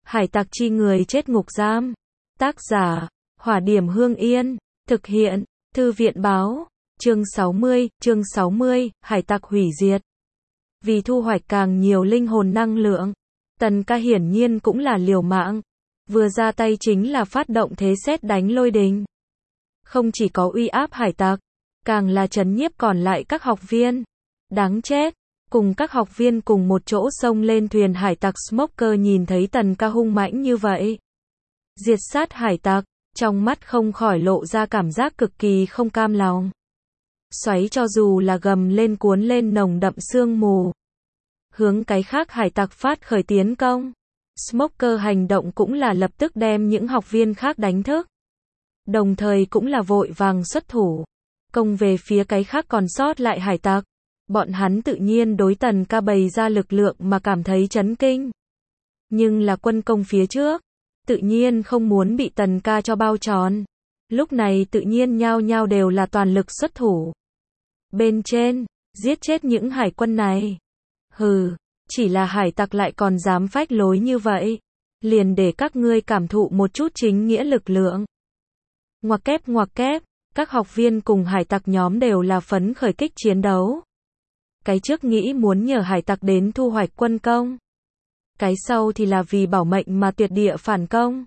Hải tặc chi người chết ngục giam. Tác giả, Hỏa Điểm Hương Yên. Thực hiện, Thư viện báo. Chương 60, Hải tặc hủy diệt. Vì thu hoạch càng nhiều linh hồn năng lượng, Tần Ca hiển nhiên cũng là liều mạng. Vừa ra tay chính là phát động thế sét đánh lôi đình. Không chỉ có uy áp hải tặc, càng là trấn nhiếp còn lại các học viên. Đáng chết. Cùng các học viên cùng một chỗ xông lên thuyền hải tặc Smoker nhìn thấy Tần Ca hung mãnh như vậy. Diệt sát hải tặc, trong mắt không khỏi lộ ra cảm giác cực kỳ không cam lòng. Xoáy cho dù là gầm lên cuốn lên nồng đậm sương mù. Hướng cái khác hải tặc phát khởi tiến công. Smoker hành động cũng là lập tức đem những học viên khác đánh thức. Đồng thời cũng là vội vàng xuất thủ. Công về phía cái khác còn sót lại hải tặc. Bọn hắn tự nhiên đối Tần Ca bày ra lực lượng mà cảm thấy chấn kinh. Nhưng là quân công phía trước, tự nhiên không muốn bị Tần Ca cho bao tròn. Lúc này tự nhiên nhao nhao đều là toàn lực xuất thủ. Bên trên, giết chết những hải quân này. Hừ, chỉ là hải tặc lại còn dám phách lối như vậy. Liền để các ngươi cảm thụ một chút chính nghĩa lực lượng. Ngoặc kép, các học viên cùng hải tặc nhóm đều là phấn khởi kích chiến đấu. Cái trước nghĩ muốn nhờ hải tặc đến thu hoạch quân công. Cái sau thì là vì bảo mệnh mà tuyệt địa phản công.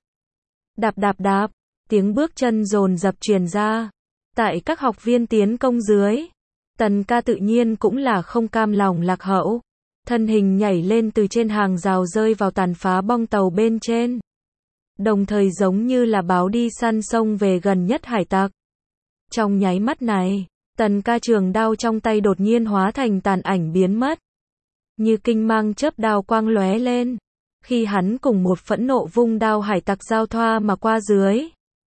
Đạp, tiếng bước chân dồn dập truyền ra. Tại các học viên tiến công dưới, Tần Ca tự nhiên cũng là không cam lòng lạc hậu. Thân hình nhảy lên từ trên hàng rào rơi vào tàn phá bong tàu bên trên. Đồng thời giống như là báo đi săn sông về gần nhất hải tặc. Trong nháy mắt này, Tần Ca trường đao trong tay đột nhiên hóa thành tàn ảnh biến mất. Như kinh mang chớp đao quang lóe lên. Khi hắn cùng một phẫn nộ vung đao hải tặc giao thoa mà qua dưới.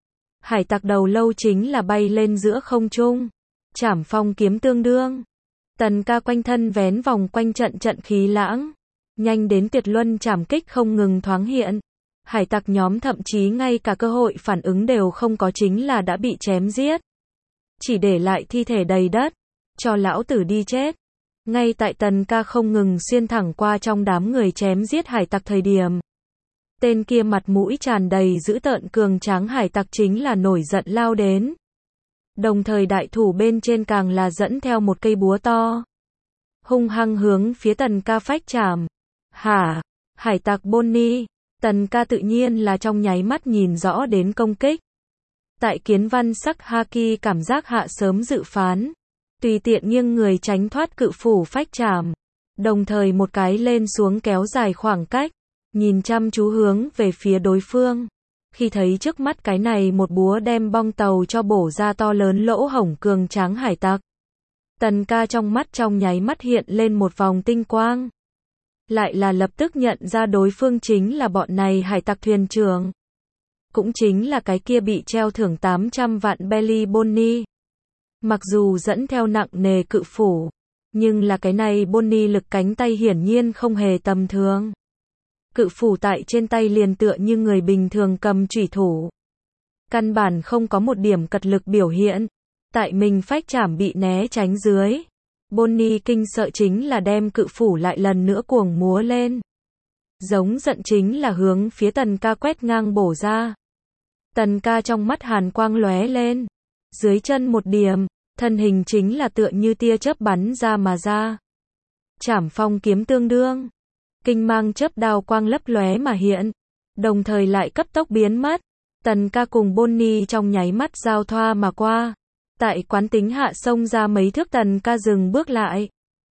Hải tặc đầu lâu chính là bay lên giữa không trung. Trảm phong kiếm tương đương. Tần Ca quanh thân vén vòng quanh trận khí lãng. Nhanh đến tuyệt luân trảm kích không ngừng thoáng hiện. Hải tặc nhóm thậm chí ngay cả cơ hội phản ứng đều không có chính là đã bị chém giết. Chỉ để lại thi thể đầy đất. Cho lão tử đi chết. Ngay tại Tần Ca không ngừng xuyên thẳng qua trong đám người chém giết hải tặc thời điểm. Tên kia mặt mũi tràn đầy dữ tợn cường tráng hải tặc chính là nổi giận lao đến. Đồng thời đại thủ bên trên càng là dẫn theo một cây búa to. Hung hăng hướng phía Tần Ca phách chạm. Hả? Hải tặc Bonnie. Tần Ca tự nhiên là trong nháy mắt nhìn rõ đến công kích. Tại kiến văn sắc haki cảm giác hạ sớm dự phán. Tùy tiện nghiêng người tránh thoát cự phủ phách chạm. Đồng thời một cái lên xuống kéo dài khoảng cách. Nhìn chăm chú hướng về phía đối phương. Khi thấy trước mắt cái này một búa đem bong tàu cho bổ ra to lớn lỗ hổng cường tráng hải tặc. Tần Ca trong mắt trong nháy mắt hiện lên một vòng tinh quang. Lại là lập tức nhận ra đối phương chính là bọn này hải tặc thuyền trưởng. Cũng chính là cái kia bị treo thưởng 800 vạn belly Bonnie. Mặc dù dẫn theo nặng nề cự phủ, nhưng là cái này Bonnie lực cánh tay hiển nhiên không hề tầm thường. Cự phủ tại trên tay liền tựa như người bình thường cầm chủy thủ. Căn bản không có một điểm cật lực biểu hiện. Tại mình phách chảm bị né tránh dưới. Bonnie kinh sợ chính là đem cự phủ lại lần nữa cuồng múa lên. Giống giận chính là hướng phía Tần Ca quét ngang bổ ra. Tần Ca trong mắt hàn quang lóe lên. Dưới chân một điểm, thân hình chính là tựa như tia chớp bắn ra mà ra. Trảm phong kiếm tương đương. Kinh mang chớp đao quang lấp lóe mà hiện. Đồng thời lại cấp tốc biến mất. Tần Ca cùng Bonnie trong nháy mắt giao thoa mà qua. Tại quán tính hạ xông ra mấy thước Tần Ca dừng bước lại.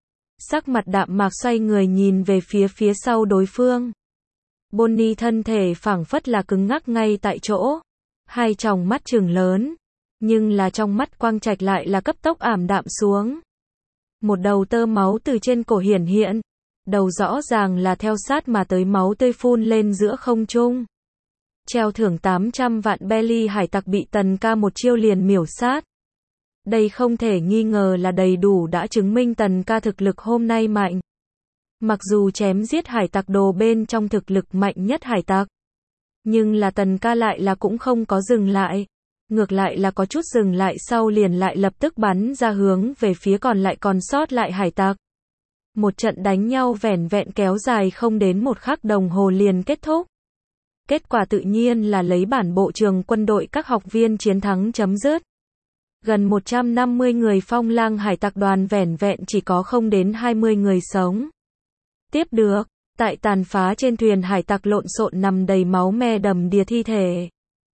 Sắc mặt đạm mạc xoay người nhìn về phía sau đối phương. Bonnie thân thể phảng phất là cứng ngắc ngay tại chỗ. Hai tròng mắt trừng lớn. Nhưng là trong mắt quang trạch lại là cấp tốc ảm đạm xuống. Một đầu tơ máu từ trên cổ hiển hiện. Đầu rõ ràng là theo sát mà tới máu tươi phun lên giữa không trung. Treo thưởng 800 vạn belly hải tặc bị Tần Ca một chiêu liền miểu sát. Đây không thể nghi ngờ là đầy đủ đã chứng minh Tần Ca thực lực hôm nay mạnh. Mặc dù chém giết hải tặc đồ bên trong thực lực mạnh nhất hải tặc. Nhưng là Tần Ca lại là cũng không có dừng lại. Ngược lại là có chút dừng lại sau liền lại lập tức bắn ra hướng về phía còn lại còn sót lại hải tặc. Một trận đánh nhau vẻn vẹn kéo dài không đến một khắc đồng hồ liền kết thúc. Kết quả tự nhiên là lấy bản bộ trường quân đội các học viên chiến thắng chấm dứt. Gần 150 người Phong Lang hải tặc đoàn vẻn vẹn chỉ có không đến 20 người sống. Tiếp được, tại tàn phá trên thuyền hải tặc lộn xộn nằm đầy máu me đầm đìa thi thể.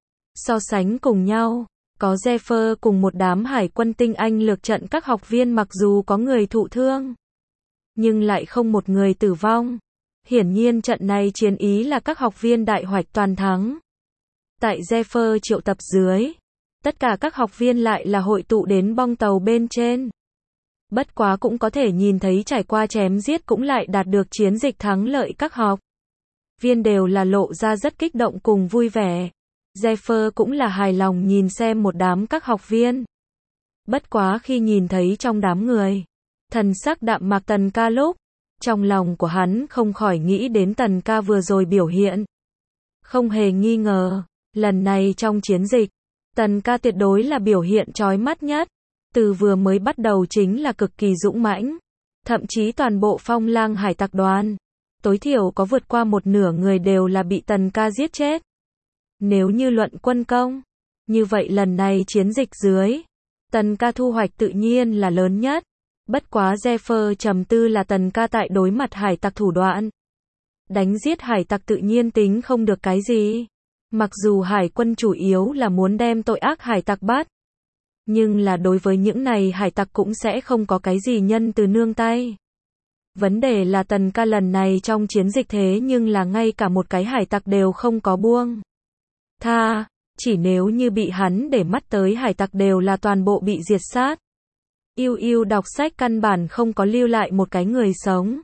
So sánh cùng nhau, có Zephyr cùng một đám hải quân tinh anh lược trận các học viên mặc dù có người thụ thương, nhưng lại không một người tử vong. Hiển nhiên trận này chiến ý là các học viên đại hoạch toàn thắng. Tại Zephyr triệu tập dưới, tất cả các học viên lại là hội tụ đến bong tàu bên trên. Bất quá cũng có thể nhìn thấy trải qua chém giết cũng lại đạt được chiến dịch thắng lợi các học viên đều là lộ ra rất kích động cùng vui vẻ. Zephyr cũng là hài lòng nhìn xem một đám các học viên. Bất quá khi nhìn thấy trong đám người, thần sắc đạm mạc Tần Ca lúc, trong lòng của hắn không khỏi nghĩ đến Tần Ca vừa rồi biểu hiện. Không hề nghi ngờ, lần này trong chiến dịch, Tần Ca tuyệt đối là biểu hiện chói mắt nhất. Từ vừa mới bắt đầu chính là cực kỳ dũng mãnh. Thậm chí toàn bộ Phong Lang hải tặc đoàn, tối thiểu có vượt qua một nửa người đều là bị Tần Ca giết chết. Nếu như luận quân công, như vậy lần này chiến dịch dưới, Tần Ca thu hoạch tự nhiên là lớn nhất. Bất quá Zephyr trầm tư là Tần Ca tại đối mặt hải tặc thủ đoạn. Đánh giết hải tặc tự nhiên tính không được cái gì. Mặc dù hải quân chủ yếu là muốn đem tội ác hải tặc bắt, nhưng là đối với những này hải tặc cũng sẽ không có cái gì nhân từ nương tay. Vấn đề là Tần Ca lần này trong chiến dịch thế nhưng là ngay cả một cái hải tặc đều không có buông tha, chỉ nếu như bị hắn để mắt tới hải tặc đều là toàn bộ bị diệt sát. Yêu đọc sách căn bản không có lưu lại một cái người sống.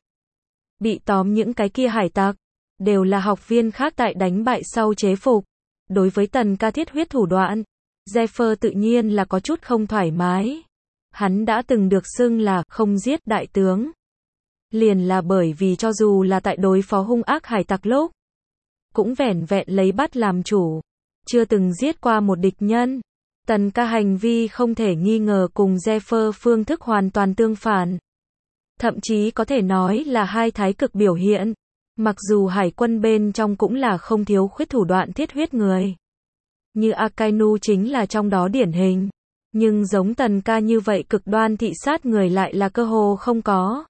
Bị tóm những cái kia hải tặc, đều là học viên khác tại đánh bại sau chế phục. Đối với Tần Ca thiết huyết thủ đoạn, Zephyr tự nhiên là có chút không thoải mái. Hắn đã từng được xưng là không giết đại tướng. Liền là bởi vì cho dù là tại đối phó hung ác hải tặc lúc, cũng vẻn vẹn lấy bắt làm chủ, chưa từng giết qua một địch nhân. Tần Ca hành vi không thể nghi ngờ cùng Zephyr phương thức hoàn toàn tương phản. Thậm chí có thể nói là hai thái cực biểu hiện. Mặc dù hải quân bên trong cũng là không thiếu khuyết thủ đoạn thiết huyết người. Như Akainu chính là trong đó điển hình. Nhưng giống Tần Ca như vậy cực đoan thị sát người lại là cơ hồ không có.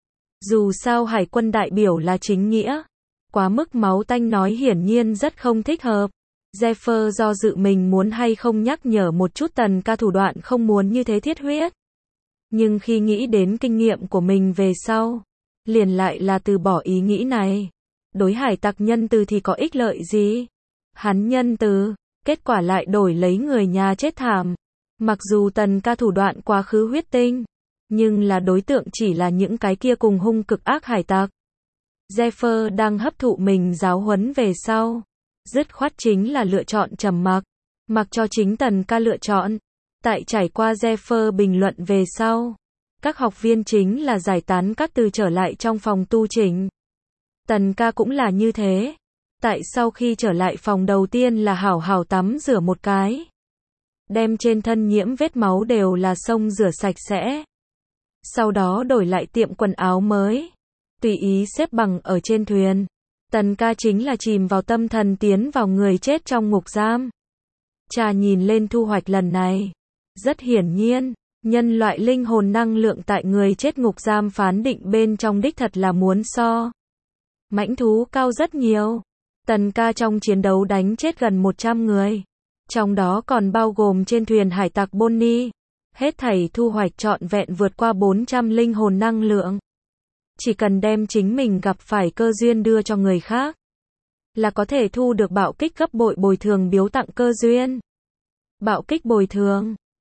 Dù sao hải quân đại biểu là chính nghĩa. Quá mức máu tanh nói hiển nhiên rất không thích hợp. Zephyr do dự mình muốn hay không nhắc nhở một chút Tần Ca thủ đoạn không muốn như thế thiết huyết. Nhưng khi nghĩ đến kinh nghiệm của mình về sau, liền lại là từ bỏ ý nghĩ này. Đối hải tặc nhân từ thì có ích lợi gì? Hắn nhân từ, kết quả lại đổi lấy người nhà chết thảm. Mặc dù Tần Ca thủ đoạn quá khứ huyết tinh, nhưng là đối tượng chỉ là những cái kia cùng hung cực ác hải tặc. Zephyr đang hấp thụ mình giáo huấn về sau, dứt khoát chính là lựa chọn trầm mặc, mặc cho chính Tần Ca lựa chọn. Tại trải qua Zephyr bình luận về sau, các học viên chính là giải tán các từ trở lại trong phòng tu chỉnh. Tần Ca cũng là như thế. Tại sau khi trở lại phòng đầu tiên là hảo hảo tắm rửa một cái. Đem trên thân nhiễm vết máu đều là xông rửa sạch sẽ. Sau đó đổi lại tiệm quần áo mới. Tùy ý xếp bằng ở trên thuyền. Tần Ca chính là chìm vào tâm thần tiến vào người chết trong ngục giam. Cha nhìn lên thu hoạch lần này. Rất hiển nhiên, nhân loại linh hồn năng lượng tại người chết ngục giam phán định bên trong đích thật là muốn so mãnh thú cao rất nhiều. Tần Ca trong chiến đấu đánh chết gần 100 người. Trong đó còn bao gồm trên thuyền hải tặc Bonnie. Hết thảy thu hoạch trọn vẹn vượt qua 400 linh hồn năng lượng. Chỉ cần đem chính mình gặp phải cơ duyên đưa cho người khác, là có thể thu được bạo kích gấp bội bồi thường biếu tặng cơ duyên. Bạo kích bồi thường